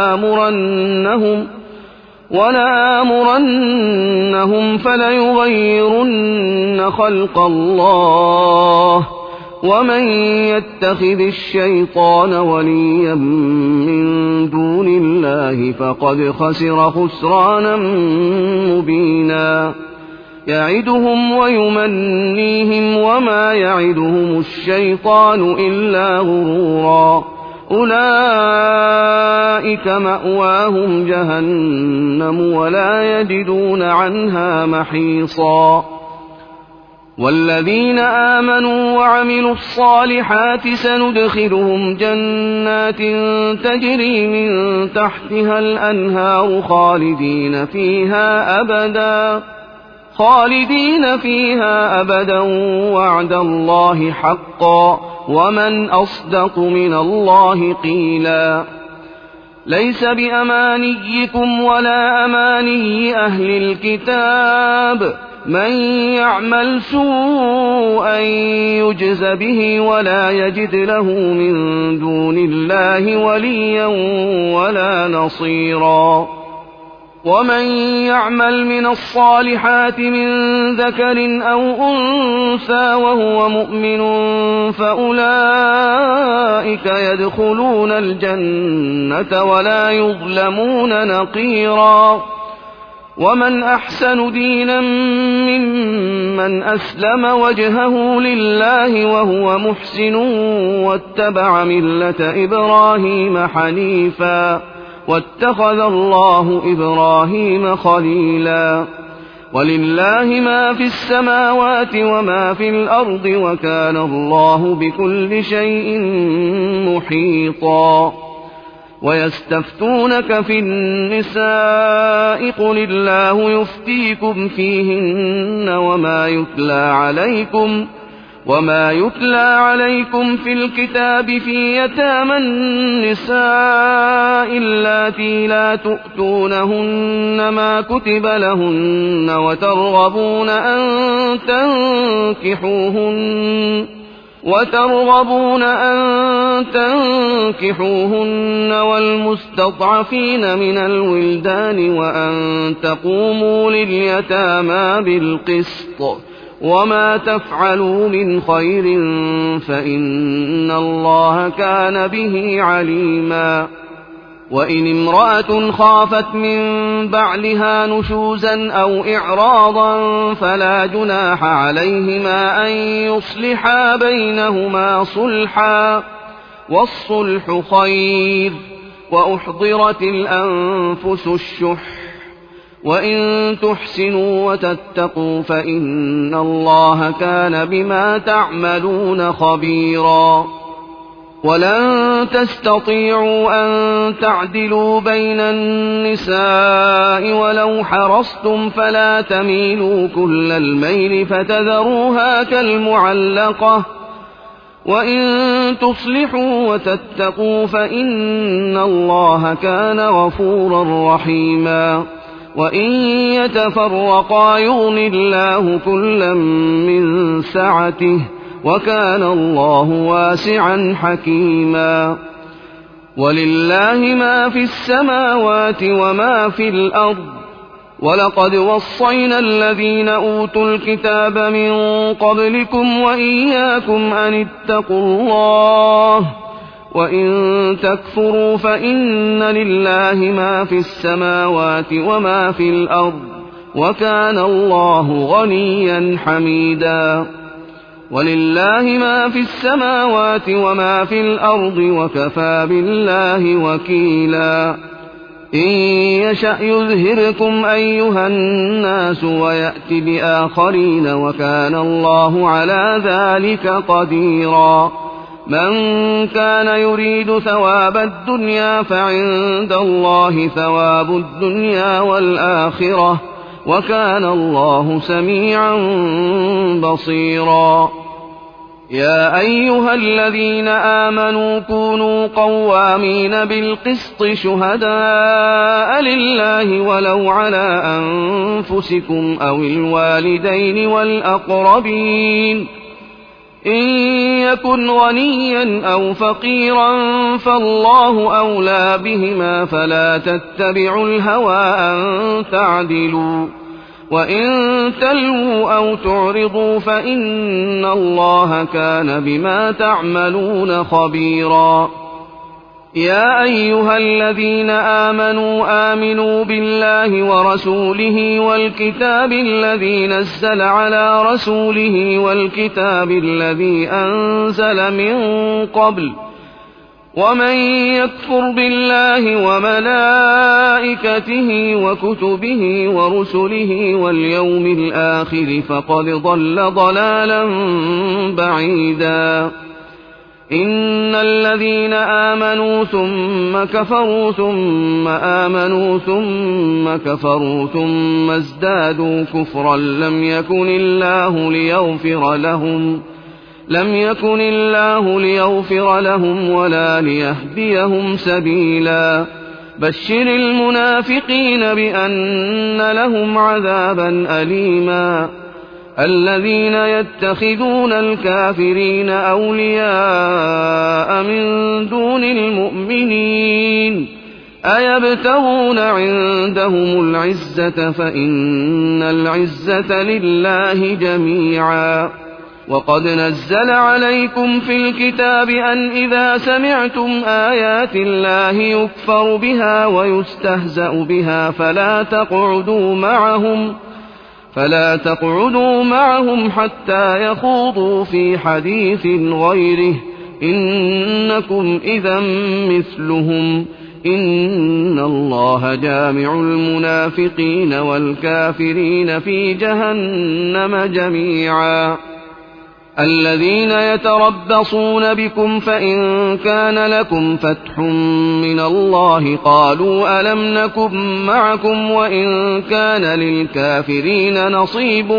ولآمرنهم فليغيرن خلق الله ومن يتخذ الشيطان وليا من دون الله فقد خسر خسرانا مبينا يعدهم ويمنيهم وما يعدهم الشيطان إلا غرورا أولئك مأواهم جهنم ولا يجدون عنها محيصا. والذين آمنوا وعملوا الصالحات سندخلهم جنات تجري من تحتها الأنهار خالدين فيها أبدا وعد الله حقا ومن أصدق من الله قيلا. ليس بأمانيكم ولا أماني أهل الكتاب من يعمل سوءا يجز به ولا يجد له من دون الله وليا ولا نصيرا. ومن يعمل من الصالحات من ذكر أو أنثى وهو مؤمن فأولئك يدخلون الجنة ولا يظلمون نقيرا. ومن أحسن دينا ممن أسلم وجهه لله وهو محسن واتبع ملة إبراهيم حنيفا واتخذ الله إبراهيم خليلا. ولله ما في السماوات وما في الأرض وكان الله بكل شيء محيطا. ويستفتونك في النساء قل الله يفتيكم فيهن وما يتلى عليكم في الكتاب في يتامى النساء اللاتي لا تؤتونهن ما كتب لهن وترغبون أن تنكحوهن والمستضعفين من الولدان وأن تقوموا لليتامى بالقسط وما تفعلوا من خير فإن الله كان به عليما. وإن امرأة خافت من بعلها نشوزا أو إعراضا فلا جناح عليهما أن يصلحا بينهما صلحا والصلح خير. وأحضرت الأنفس الشح وإن تحسنوا وتتقوا فإن الله كان بما تعملون خبيرا. ولن تستطيعوا أن تعدلوا بين النساء ولو حرصتم فلا تميلوا كل الميل فتذروها كالمعلقة. وإن تصلحوا وتتقوا فإن الله كان غفورا رحيما. وإن يتفرقا يغن الله كلا من سعته وكان الله واسعا حكيما. ولله ما في السماوات وما في الأرض. ولقد وصينا الذين أوتوا الكتاب من قبلكم وإياكم أن اتقوا الله وإن تكفروا فإن لله ما في السماوات وما في الأرض وكان الله غنيا حميدا. ولله ما في السماوات وما في الأرض وكفى بالله وكيلا. إن يشأ يذهبكم أيها الناس ويأت بآخرين وكان الله على ذلك قديرا. من كان يريد ثواب الدنيا فعند الله ثواب الدنيا والآخرة وكان الله سميعا بصيرا. يا أيها الذين آمنوا كونوا قوامين بالقسط شهداء لله ولو على أنفسكم أو الوالدين والأقربين إن يكن غنيا أو فقيرا فالله أولى بهما فلا تتبعوا الهوى أن تعدلوا وإن تلووا أو تعرضوا فإن الله كان بما تعملون خبيرا. يا أيها الذين آمنوا بالله ورسوله والكتاب الذي نزل على رسوله والكتاب الذي أنزل من قبل ومن يكفر بالله وملائكته وكتبه ورسله واليوم الآخر فقد ضل ضلالا بعيدا. إن الذين آمنوا ثم كفروا ثم آمنوا ثم كفروا ثم ازدادوا كفرا لم يكن الله ليغفر لهم ولا ليهديهم سبيلا. بشر المنافقين بأن لهم عذابا أليما. الذين يتخذون الكافرين أولياء من دون المؤمنين أيبتغون عندهم العزة فإن العزة لله جميعا. وقد نزل عليكم في الكتاب أن إذا سمعتم آيات الله يكفر بها ويستهزأ بها فلا تقعدوا معهم حتى يخوضوا في حديث غيره إنكم إذا مثلهم إن الله جامع المنافقين والكافرين في جهنم جميعا. الذين يتربصون بكم فإن كان لكم فتح من الله قالوا ألم نكن معكم وإن كان للكافرين نصيب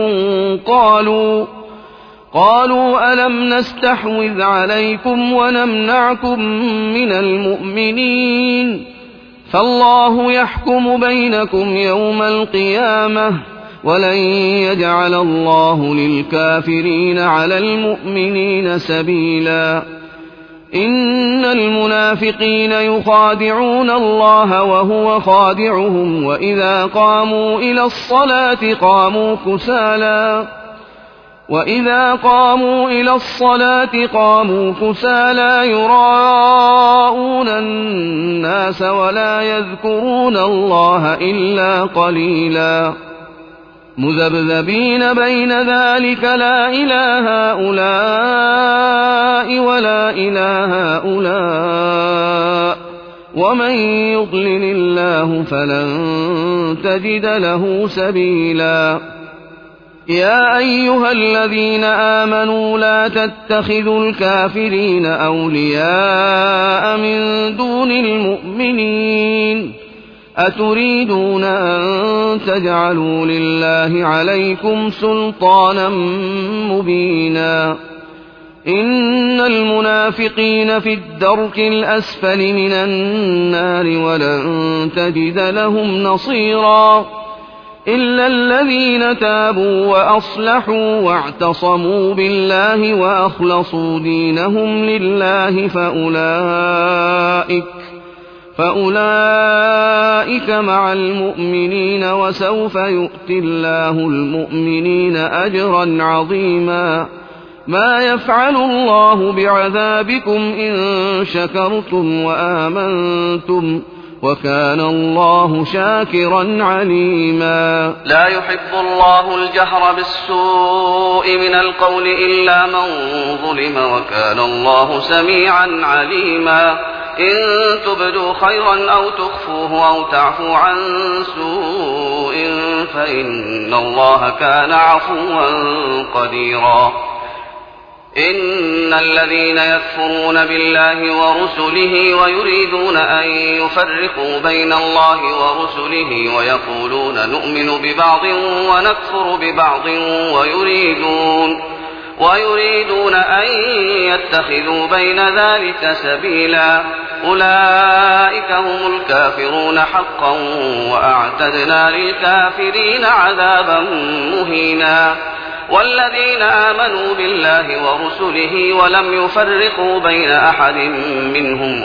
قالوا ألم نستحوذ عليكم ونمنعكم من المؤمنين فالله يحكم بينكم يوم القيامة ولن يجعل الله للكافرين على المؤمنين سبيلا. إن المنافقين يخادعون الله وهو خادعهم وإذا قاموا إلى الصلاة قاموا كسالى يراءون الناس ولا يذكرون الله إلا قليلا. مذبذبين بين ذلك لا إله هؤلاء ولا إله هؤلاء ومن يضلل الله فلن تجد له سبيلا. يا أيها الذين آمنوا لا تتخذوا الكافرين أولياء من دون المؤمنين أتريدون أن تجعلوا لله عليكم سلطانا مبينا. إن المنافقين في الدرك الأسفل من النار ولن تجد لهم نصيرا إلا الذين تابوا وأصلحوا واعتصموا بالله وأخلصوا دينهم لله فأولئك مع المؤمنين وسوف يؤتي الله المؤمنين أجرا عظيما. ما يفعل الله بعذابكم إن شكرتم وآمنتم وكان الله شاكرا عليما. لا يحب الله الجهر بالسوء من القول إلا من ظلم وكان الله سميعا عليما. إن تبدوا خيرا أو تخفوه أو تعفوا عن سوء فإن الله كان عفوا قديرا. إن الذين يكفرون بالله ورسله ويريدون أن يفرقوا بين الله ورسله ويقولون نؤمن ببعض ونكفر ببعض ويريدون أن يتخذوا بين ذلك سبيلا أولئك هم الكافرون حقا وأعتدنا للكافرين عذابا مهينا. والذين آمنوا بالله ورسله ولم يفرقوا بين أحد منهم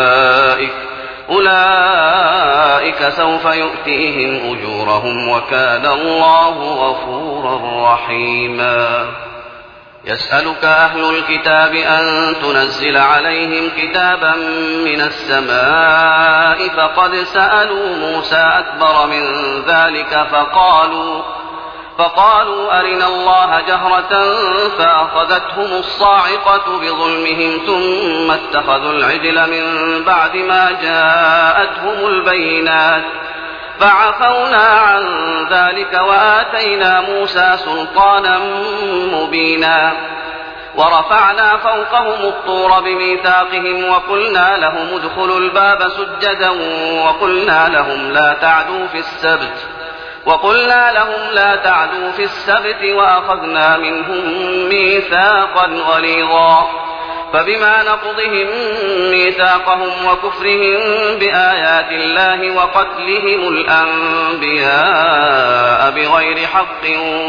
أولئك سوف يؤتيهم أجورهم وكان الله غفورا رحيما. يسألك أهل الكتاب أن تنزل عليهم كتابا من السماء فقد سألوا موسى أكبر من ذلك فقالوا أرنا الله جهرة فأخذتهم الصاعقة بظلمهم ثم اتخذوا العجل من بعد ما جاءتهم البينات فعفونا عن ذلك وآتينا موسى سلطانا مبينا ورفعنا فوقهم الطور بميثاقهم وقلنا لهم ادخلوا الباب سجدا وقلنا لهم لا تعدوا في السبت وأخذنا منهم ميثاقا غليظا فبما نقضهم ميثاقهم وكفرهم بآيات الله وقتلهم الأنبياء بغير حق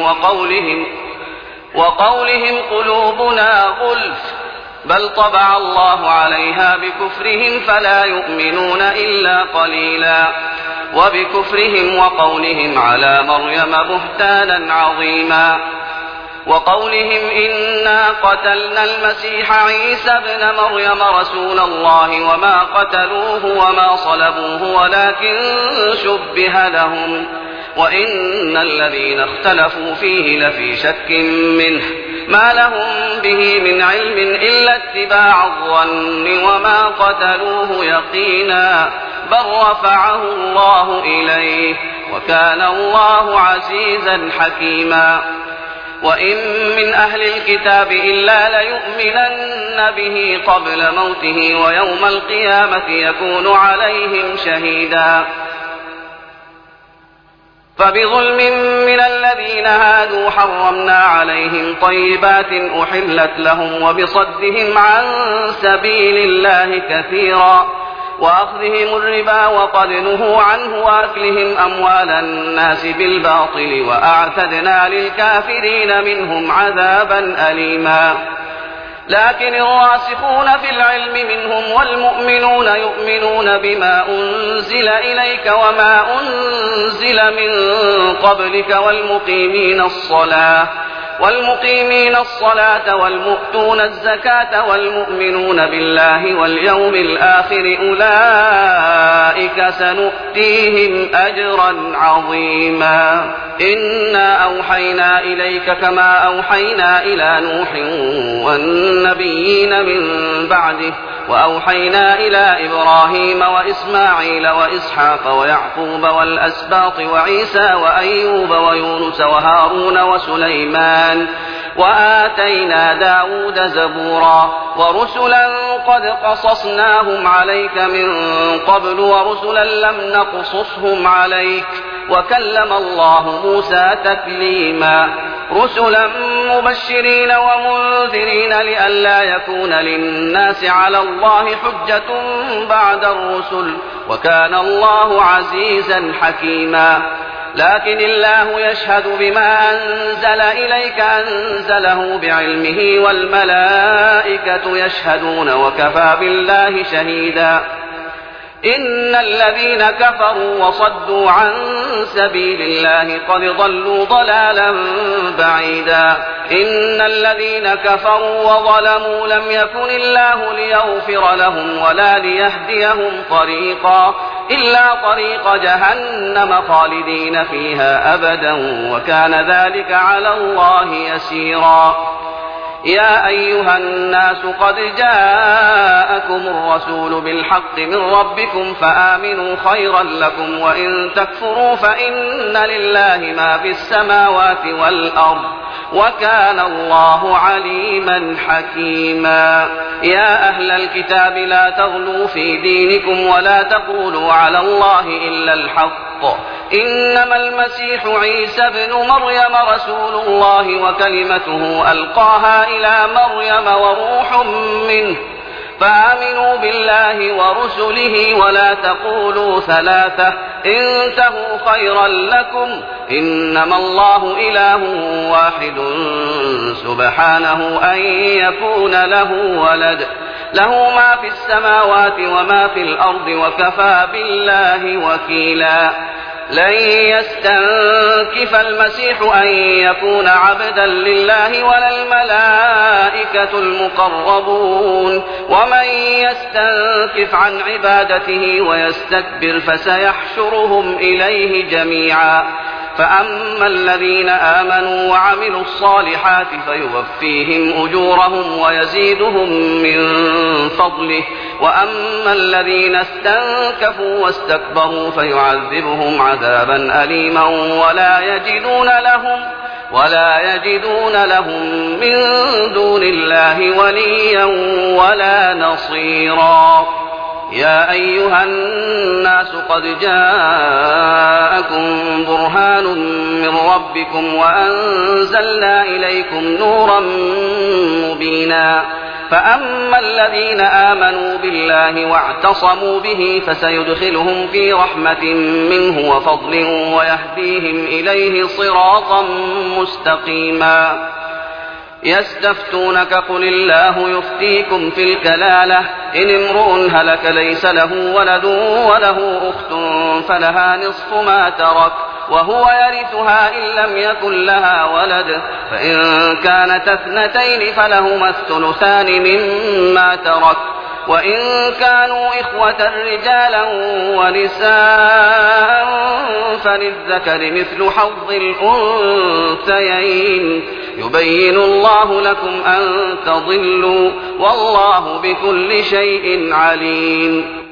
وقولهم قلوبنا غلف بل طبع الله عليها بكفرهم فلا يؤمنون إلا قليلا وبكفرهم وقولهم على مريم بهتانا عظيما وقولهم إنا قتلنا المسيح عيسى ابن مريم رسول الله وما قتلوه وما صلبوه ولكن شبه لهم وإن الذين اختلفوا فيه لفي شك منه ما لهم به من علم إلا اتباع الظن وما قتلوه يقينا بل رفعه الله إليه وكان الله عزيزا حكيما وإن من أهل الكتاب إلا ليؤمنن به قبل موته ويوم القيامة يكون عليهم شهيدا فبظلم من الذين هادوا حرمنا عليهم طيبات أحلت لهم وبصدهم عن سبيل الله كثيرا وأخذهم الربا وقد نهوا عنه وأكلهم أموال الناس بالباطل وأعتدنا للكافرين منهم عذابا أليما لكن الراسخون في العلم منهم والمؤمنون يؤمنون بما أنزل إليك وما أنزل من قبلك والمقيمين الصلاة والمؤتون الزكاة والمؤمنون بالله واليوم الآخر أولئك سنؤتيهم أجرا عظيما إنا أوحينا إليك كما أوحينا إلى نوح والنبيين من بعده وأوحينا إلى إبراهيم وإسماعيل وإسحاق ويعقوب والأسباط وعيسى وأيوب ويونس وهارون وسليمان وآتينا داود زبورا ورسلا قد قصصناهم عليك من قبل ورسلا لم نقصصهم عليك وكلم الله موسى تكليما رسلا مبشرين ومنذرين لئلا يكون للناس على الله حجة بعد الرسل وكان الله عزيزا حكيما لكن الله يشهد بما أنزل إليك أنزله بعلمه والملائكة يشهدون وكفى بالله شهيدا إن الذين كفروا وصدوا عن سبيل الله قد ضلوا ضلالا بعيدا إن الذين كفروا وظلموا لم يكن الله ليغفر لهم ولا ليهديهم طريقا إلا طريق جهنم خالدين فيها أبدا وكان ذلك على الله يسيرا يا أيها الناس قد جاءكم الرسول بالحق من ربكم فآمنوا خيرا لكم وإن تكفروا فإن لله ما في السماوات والأرض وكان الله عليما حكيما يا أهل الكتاب لا تغلوا في دينكم ولا تقولوا على الله إلا الحق إنما المسيح عيسى ابن مريم رسول الله وكلمته ألقاها إلى مريم وروح منه فآمنوا بالله ورسله ولا تقولوا ثلاثة انتهوا خيرا لكم إنما الله إله واحد سبحانه أن يكون له ولد له ما في السماوات وما في الأرض وكفى بالله وكيلا لن يستنكف المسيح أن يكون عبدا لله ولا الملائكة المقربون ومن يستنكف عن عبادته ويستكبر فسيحشرهم إليه جميعا فأما الذين آمنوا وعملوا الصالحات فيوفيهم أجورهم ويزيدهم من فضله، وأما الذين استنكفوا واستكبروا فيعذبهم عذابا أليما ولا يجدون لهم من دون الله وليا ولا نصيرا. يا أيها الناس قد جاءكم برهان من ربكم وأنزلنا إليكم نورا مبينا. فأما الذين آمنوا بالله واعتصموا به فسيدخلهم في رحمة منه وفضل ويهديهم إليه صراطا مستقيما. يستفتونك قل الله يفتيكم في الكلالة إن امرؤ هلك ليس له ولد وله أخت فلها نصف ما ترك وهو يرثها إن لم يكن لها ولد، فإن كانت اثنتين فلهما الثلثان مما ترك، وإن كانوا إخوة رجالا ونساء فللذكر مثل حظ الأنثيين. يبين الله لكم أن تضلوا والله بكل شيء عليم.